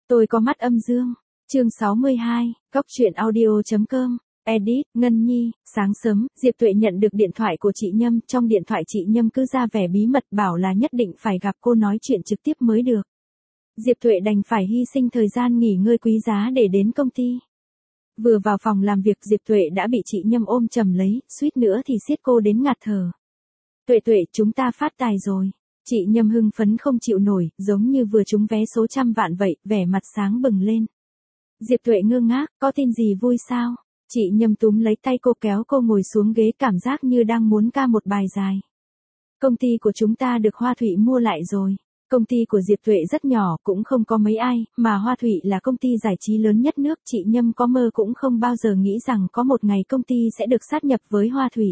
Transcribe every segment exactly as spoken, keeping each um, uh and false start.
Tôi có mắt âm dương. Chương sáu mươi hai, Cóc truyện audio.com. Edit, Ngân Nhi. Sáng sớm, Diệp Tuệ nhận được điện thoại của chị Nhâm. Trong điện thoại chị Nhâm cứ ra vẻ bí mật bảo là nhất định phải gặp cô nói chuyện trực tiếp mới được. Diệp Tuệ đành phải hy sinh thời gian nghỉ ngơi quý giá để đến công ty. Vừa vào phòng làm việc Diệp Tuệ đã bị chị Nhâm ôm chầm lấy, suýt nữa thì siết cô đến ngạt thở. Tuệ Tuệ, chúng ta phát tài rồi. Chị Nhâm hưng phấn không chịu nổi, giống như vừa trúng vé số trăm vạn vậy, vẻ mặt sáng bừng lên. Diệp Tuệ ngơ ngác, có tin gì vui sao? Chị Nhâm túm lấy tay cô kéo cô ngồi xuống ghế cảm giác như đang muốn ca một bài dài. Công ty của chúng ta được Hoa Thụy mua lại rồi. Công ty của Diệp Tuệ rất nhỏ, cũng không có mấy ai, mà Hoa Thụy là công ty giải trí lớn nhất nước. Chị Nhâm có mơ cũng không bao giờ nghĩ rằng có một ngày công ty sẽ được sát nhập với Hoa Thụy.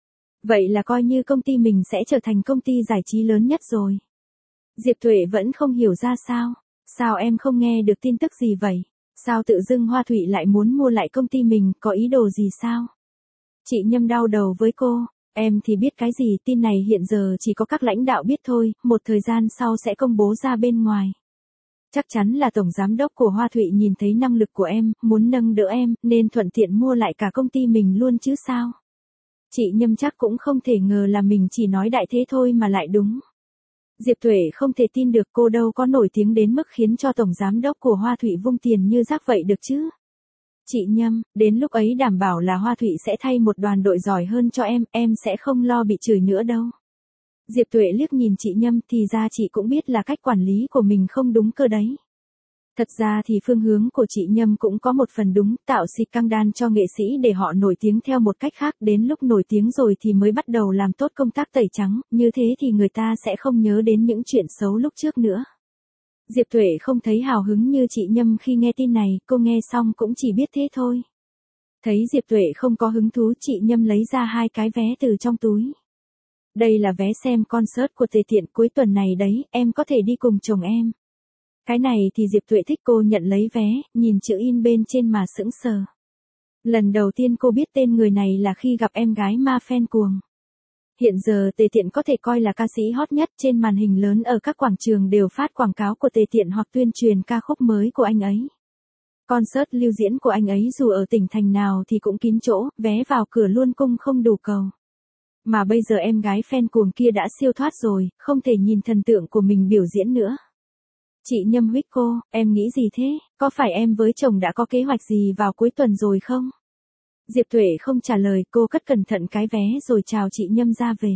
Vậy là coi như công ty mình sẽ trở thành công ty giải trí lớn nhất rồi. Diệp Tuệ vẫn không hiểu ra sao. Sao em không nghe được tin tức gì vậy? Sao tự dưng Hoa Thụy lại muốn mua lại công ty mình, có ý đồ gì sao? Chị Nhâm đau đầu với cô. Em thì biết cái gì, tin này hiện giờ chỉ có các lãnh đạo biết thôi, một thời gian sau sẽ công bố ra bên ngoài. Chắc chắn là tổng giám đốc của Hoa Thụy nhìn thấy năng lực của em, muốn nâng đỡ em, nên thuận tiện mua lại cả công ty mình luôn chứ sao? Chị Nhâm chắc cũng không thể ngờ là mình chỉ nói đại thế thôi mà lại đúng. Diệp Tuệ không thể tin được cô đâu có nổi tiếng đến mức khiến cho tổng giám đốc của Hoa Thụy vung tiền như rác vậy được chứ. Chị Nhâm, đến lúc ấy đảm bảo là Hoa Thụy sẽ thay một đoàn đội giỏi hơn cho em, em sẽ không lo bị chửi nữa đâu. Diệp Tuệ liếc nhìn chị Nhâm, thì ra chị cũng biết là cách quản lý của mình không đúng cơ đấy. Thật ra thì phương hướng của chị Nhâm cũng có một phần đúng, tạo xịt căng đan cho nghệ sĩ để họ nổi tiếng theo một cách khác, đến lúc nổi tiếng rồi thì mới bắt đầu làm tốt công tác tẩy trắng, như thế thì người ta sẽ không nhớ đến những chuyện xấu lúc trước nữa. Diệp Tuệ không thấy hào hứng như chị Nhâm khi nghe tin này, cô nghe xong cũng chỉ biết thế thôi. Thấy Diệp Tuệ không có hứng thú, chị Nhâm lấy ra hai cái vé từ trong túi. Đây là vé xem concert của Tề Tiện cuối tuần này đấy, em có thể đi cùng chồng em. Cái này thì Diệp Tuệ thích, cô nhận lấy vé, nhìn chữ in bên trên mà sững sờ. Lần đầu tiên cô biết tên người này là khi gặp em gái Ma Fan Cuồng. Hiện giờ Tề Tiện có thể coi là ca sĩ hot nhất, trên màn hình lớn ở các quảng trường đều phát quảng cáo của Tề Tiện hoặc tuyên truyền ca khúc mới của anh ấy. Concert lưu diễn của anh ấy dù ở tỉnh thành nào thì cũng kín chỗ, vé vào cửa luôn cung không đủ cầu. Mà bây giờ em gái Fan Cuồng kia đã siêu thoát rồi, không thể nhìn thần tượng của mình biểu diễn nữa. Chị Nhâm huých cô, em nghĩ gì thế, có phải em với chồng đã có kế hoạch gì vào cuối tuần rồi không? Diệp Tuệ không trả lời, cô cất cẩn thận cái vé rồi chào chị Nhâm ra về.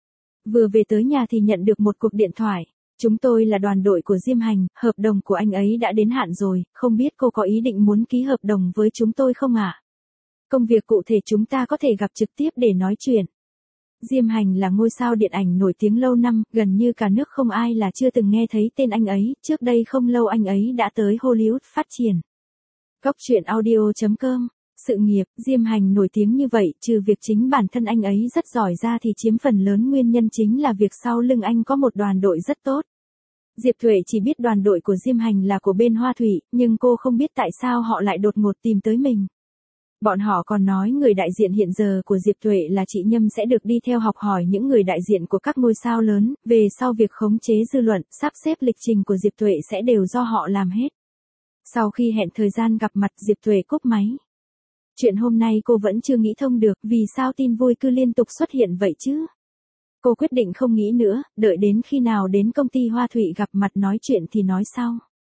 Vừa về tới nhà thì nhận được một cuộc điện thoại. Chúng tôi là đoàn đội của Diêm Hành, hợp đồng của anh ấy đã đến hạn rồi, không biết cô có ý định muốn ký hợp đồng với chúng tôi không ạ? Công việc cụ thể chúng ta có thể gặp trực tiếp để nói chuyện. Diêm Hành là ngôi sao điện ảnh nổi tiếng lâu năm, gần như cả nước không ai là chưa từng nghe thấy tên anh ấy, trước đây không lâu anh ấy đã tới Hollywood phát triển. Cóc truyện audio.com. Sự nghiệp, Diêm Hành nổi tiếng như vậy, trừ việc chính bản thân anh ấy rất giỏi ra thì chiếm phần lớn nguyên nhân chính là việc sau lưng anh có một đoàn đội rất tốt. Diệp Tuệ chỉ biết đoàn đội của Diêm Hành là của bên Hoa Thụy, nhưng cô không biết tại sao họ lại đột ngột tìm tới mình. Bọn họ còn nói người đại diện hiện giờ của Diệp Tuệ là chị Nhâm sẽ được đi theo học hỏi những người đại diện của các ngôi sao lớn, về sau việc khống chế dư luận, sắp xếp lịch trình của Diệp Tuệ sẽ đều do họ làm hết. Sau khi hẹn thời gian gặp mặt, Diệp Tuệ cúp máy. Chuyện hôm nay cô vẫn chưa nghĩ thông được, vì sao tin vui cứ liên tục xuất hiện vậy chứ? Cô quyết định không nghĩ nữa, đợi đến khi nào đến công ty Hoa Thụy gặp mặt nói chuyện thì nói sau.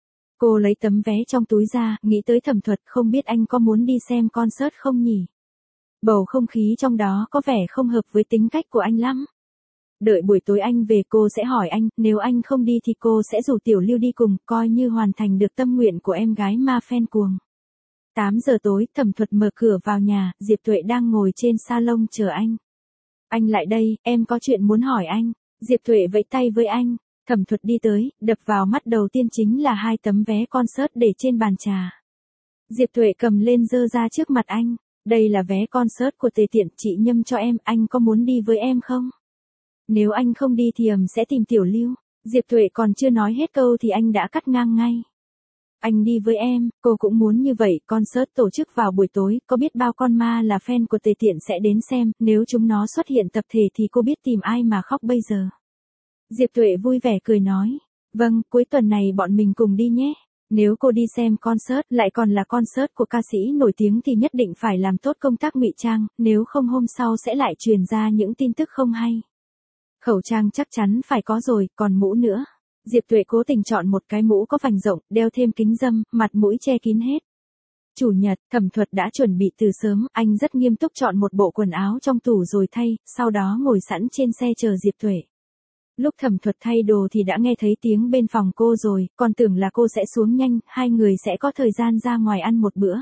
Cô lấy tấm vé trong túi ra, nghĩ tới Thẩm Thuật, không biết anh có muốn đi xem concert không nhỉ? Bầu không khí trong đó có vẻ không hợp với tính cách của anh lắm. Đợi buổi tối anh về cô sẽ hỏi anh, nếu anh không đi thì cô sẽ rủ Tiểu Lưu đi cùng, coi như hoàn thành được tâm nguyện của em gái Ma Fan Cuồng. tám giờ tối, Thẩm Thuật mở cửa vào nhà, Diệp Tuệ đang ngồi trên salon chờ anh. Anh lại đây, em có chuyện muốn hỏi anh. Diệp Tuệ vẫy tay với anh. Thẩm Thuật đi tới, đập vào mắt đầu tiên chính là hai tấm vé concert để trên bàn trà. Diệp Tuệ cầm lên giơ ra trước mặt anh. Đây là vé concert của Tề Tiện, chị Nhâm cho em, anh có muốn đi với em không? Nếu anh không đi thì ầm sẽ tìm Tiểu Lưu. Diệp Tuệ còn chưa nói hết câu thì anh đã cắt ngang ngay. Anh đi với em, cô cũng muốn như vậy, concert tổ chức vào buổi tối, có biết bao con ma là fan của Tề Tiện sẽ đến xem, nếu chúng nó xuất hiện tập thể thì cô biết tìm ai mà khóc bây giờ. Diệp Tuệ vui vẻ cười nói, vâng, cuối tuần này bọn mình cùng đi nhé. Nếu cô đi xem concert, lại còn là concert của ca sĩ nổi tiếng thì nhất định phải làm tốt công tác ngụy trang, nếu không hôm sau sẽ lại truyền ra những tin tức không hay. Khẩu trang chắc chắn phải có rồi, còn mũ nữa. Diệp Tuệ cố tình chọn một cái mũ có vành rộng, đeo thêm kính râm, mặt mũi che kín hết. Chủ nhật, Thẩm Thuật đã chuẩn bị từ sớm, anh rất nghiêm túc chọn một bộ quần áo trong tủ rồi thay, sau đó ngồi sẵn trên xe chờ Diệp Tuệ. Lúc Thẩm Thuật thay đồ thì đã nghe thấy tiếng bên phòng cô rồi, còn tưởng là cô sẽ xuống nhanh, hai người sẽ có thời gian ra ngoài ăn một bữa.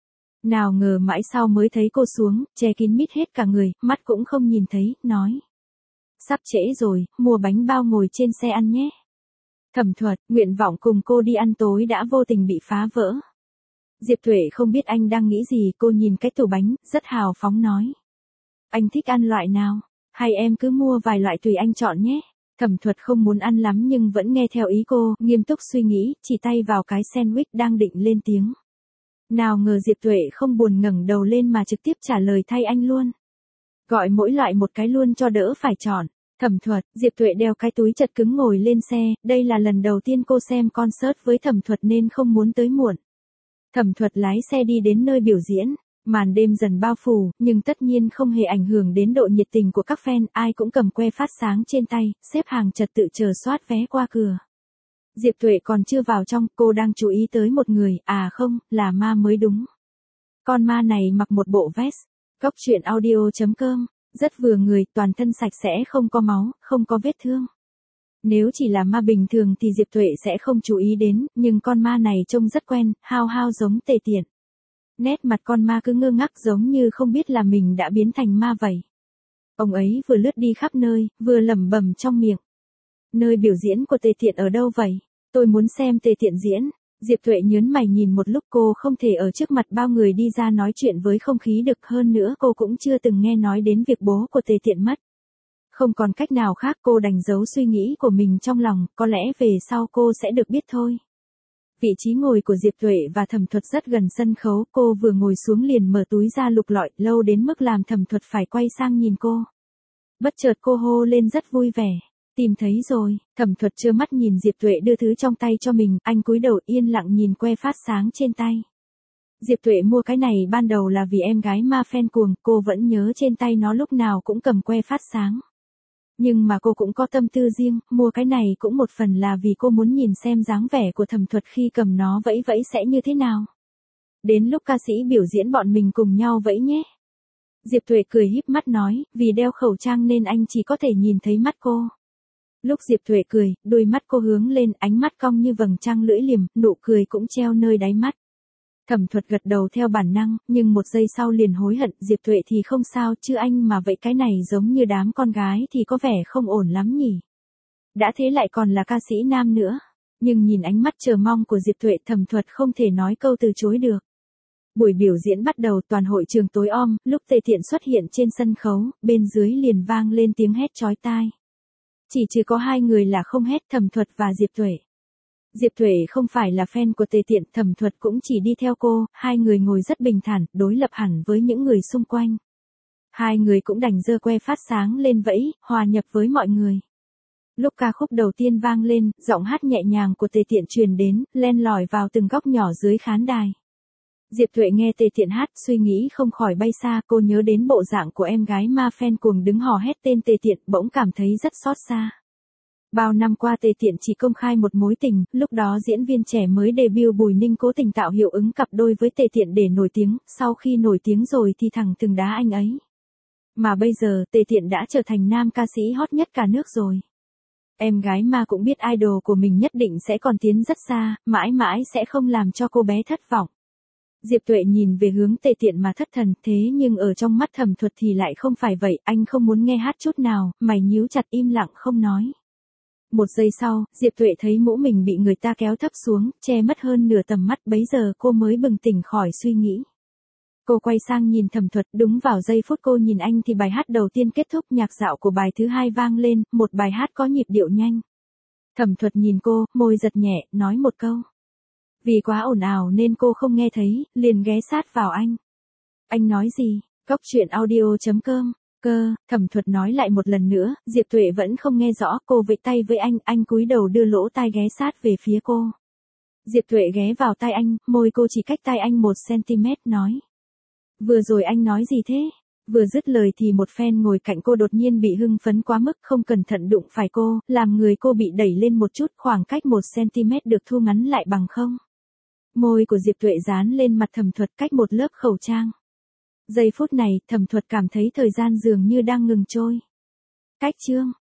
Nào ngờ mãi sau mới thấy cô xuống, che kín mít hết cả người, mắt cũng không nhìn thấy, nói. Sắp trễ rồi, mua bánh bao ngồi trên xe ăn nhé. Thẩm Thuật, nguyện vọng cùng cô đi ăn tối đã vô tình bị phá vỡ. Diệp Tuệ không biết anh đang nghĩ gì, cô nhìn cái tủ bánh, rất hào phóng nói. Anh thích ăn loại nào? Hay em cứ mua vài loại tùy anh chọn nhé. Thẩm Thuật không muốn ăn lắm nhưng vẫn nghe theo ý cô, nghiêm túc suy nghĩ, chỉ tay vào cái sandwich đang định lên tiếng. Nào ngờ Diệp Tuệ không buồn ngẩng đầu lên mà trực tiếp trả lời thay anh luôn. Gọi mỗi loại một cái luôn cho đỡ phải chọn. Thẩm Thuật, Diệp Tuệ đeo cái túi chật cứng ngồi lên xe, đây là lần đầu tiên cô xem concert với Thẩm Thuật nên không muốn tới muộn. Thẩm Thuật lái xe đi đến nơi biểu diễn, màn đêm dần bao phủ, nhưng tất nhiên không hề ảnh hưởng đến độ nhiệt tình của các fan, ai cũng cầm que phát sáng trên tay, xếp hàng trật tự chờ soát vé qua cửa. Diệp Tuệ còn chưa vào trong, cô đang chú ý tới một người, à không, là ma mới đúng. Con ma này mặc một bộ vest, góc truyện audio chấm com, rất vừa người, toàn thân sạch sẽ không có máu, không có vết thương. Nếu chỉ là ma bình thường thì Diệp Tuệ sẽ không chú ý đến, nhưng con ma này trông rất quen, hao hao giống Tề Tiện. Nét mặt con ma cứ ngơ ngác giống như không biết là mình đã biến thành ma vậy. Ông ấy vừa lướt đi khắp nơi, vừa lẩm bẩm trong miệng. Nơi biểu diễn của Tề Tiện ở đâu vậy? Tôi muốn xem Tề Tiện diễn. Diệp Tuệ nhớn mày nhìn một lúc, cô không thể ở trước mặt bao người đi ra nói chuyện với không khí được, hơn nữa cô cũng chưa từng nghe nói đến việc bố của Tề Tiện mất. Không còn cách nào khác, cô đành giấu suy nghĩ của mình trong lòng, có lẽ về sau cô sẽ được biết thôi. Vị trí ngồi của Diệp Tuệ và Thẩm Thuật rất gần sân khấu, cô vừa ngồi xuống liền mở túi ra lục lọi, lâu đến mức làm Thẩm Thuật phải quay sang nhìn cô. Bất chợt cô hô lên rất vui vẻ. Tìm thấy rồi. Thẩm Thuật trơ mắt nhìn Diệp Tuệ đưa thứ trong tay cho mình, anh cúi đầu yên lặng nhìn que phát sáng trên tay. Diệp Tuệ mua cái này ban đầu là vì em gái ma fan cuồng, cô vẫn nhớ trên tay nó lúc nào cũng cầm que phát sáng. Nhưng mà cô cũng có tâm tư riêng, mua cái này cũng một phần là vì cô muốn nhìn xem dáng vẻ của Thẩm Thuật khi cầm nó vẫy vẫy sẽ như thế nào. Đến lúc ca sĩ biểu diễn bọn mình cùng nhau vẫy nhé. Diệp Tuệ cười híp mắt nói, vì đeo khẩu trang nên anh chỉ có thể nhìn thấy mắt cô. Lúc Diệp Tuệ cười, đôi mắt cô hướng lên, ánh mắt cong như vầng trăng lưỡi liềm, nụ cười cũng treo nơi đáy mắt. Thẩm Thuật gật đầu theo bản năng, nhưng một giây sau liền hối hận, Diệp Tuệ thì không sao, chứ anh mà vậy cái này giống như đám con gái thì có vẻ không ổn lắm nhỉ. Đã thế lại còn là ca sĩ nam nữa. Nhưng nhìn ánh mắt chờ mong của Diệp Tuệ, Thẩm Thuật không thể nói câu từ chối được. Buổi biểu diễn bắt đầu, toàn hội trường tối om, lúc Tề Tiện xuất hiện trên sân khấu, bên dưới liền vang lên tiếng hét chói tai. Chỉ trừ có hai người là không hét, Thẩm Thuật và Diệp Tuệ. Diệp Tuệ không phải là fan của Tề Tiện, Thẩm Thuật cũng chỉ đi theo cô, hai người ngồi rất bình thản, đối lập hẳn với những người xung quanh. Hai người cũng đành giơ que phát sáng lên vẫy, hòa nhập với mọi người. Lúc ca khúc đầu tiên vang lên, giọng hát nhẹ nhàng của Tề Tiện truyền đến, len lỏi vào từng góc nhỏ dưới khán đài. Diệp Tuệ nghe Tề Tiện hát, suy nghĩ không khỏi bay xa, cô nhớ đến bộ dạng của em gái ma fan cuồng đứng hò hét tên Tề Tiện, bỗng cảm thấy rất xót xa. Bao năm qua Tề Tiện chỉ công khai một mối tình, lúc đó diễn viên trẻ mới debut Bùi Ninh cố tình tạo hiệu ứng cặp đôi với Tề Tiện để nổi tiếng, sau khi nổi tiếng rồi thì thẳng thừng đá anh ấy. Mà bây giờ, Tề Tiện đã trở thành nam ca sĩ hot nhất cả nước rồi. Em gái ma cũng biết idol của mình nhất định sẽ còn tiến rất xa, mãi mãi sẽ không làm cho cô bé thất vọng. Diệp Tuệ nhìn về hướng Tề Tiện mà thất thần, thế nhưng ở trong mắt Thẩm Thuật thì lại không phải vậy, anh không muốn nghe hát chút nào, mày nhíu chặt im lặng không nói. Một giây sau, Diệp Tuệ thấy mũ mình bị người ta kéo thấp xuống, che mất hơn nửa tầm mắt, bấy giờ cô mới bừng tỉnh khỏi suy nghĩ. Cô quay sang nhìn Thẩm Thuật, đúng vào giây phút cô nhìn anh thì bài hát đầu tiên kết thúc, nhạc dạo của bài thứ hai vang lên, một bài hát có nhịp điệu nhanh. Thẩm Thuật nhìn cô, môi giật nhẹ, nói một câu. Vì quá ồn ào nên cô không nghe thấy, liền ghé sát vào anh. Anh nói gì? Góc truyện audio chấm com. Cơ, Thẩm Thuật nói lại một lần nữa, Diệp Tuệ vẫn không nghe rõ, cô vẫy tay với anh, anh cúi đầu đưa lỗ tai ghé sát về phía cô. Diệp Tuệ ghé vào tai anh, môi cô chỉ cách tai anh một xăng-ti-mét nói. Vừa rồi anh nói gì thế? Vừa dứt lời thì một fan ngồi cạnh cô đột nhiên bị hưng phấn quá mức không cẩn thận đụng phải cô, làm người cô bị đẩy lên một chút, khoảng cách một xăng-ti-mét được thu ngắn lại bằng không. Môi của Diệp Tuệ dán lên mặt Thẩm Thuật cách một lớp khẩu trang. Giây phút này, Thẩm Thuật cảm thấy thời gian dường như đang ngừng trôi. Cách chương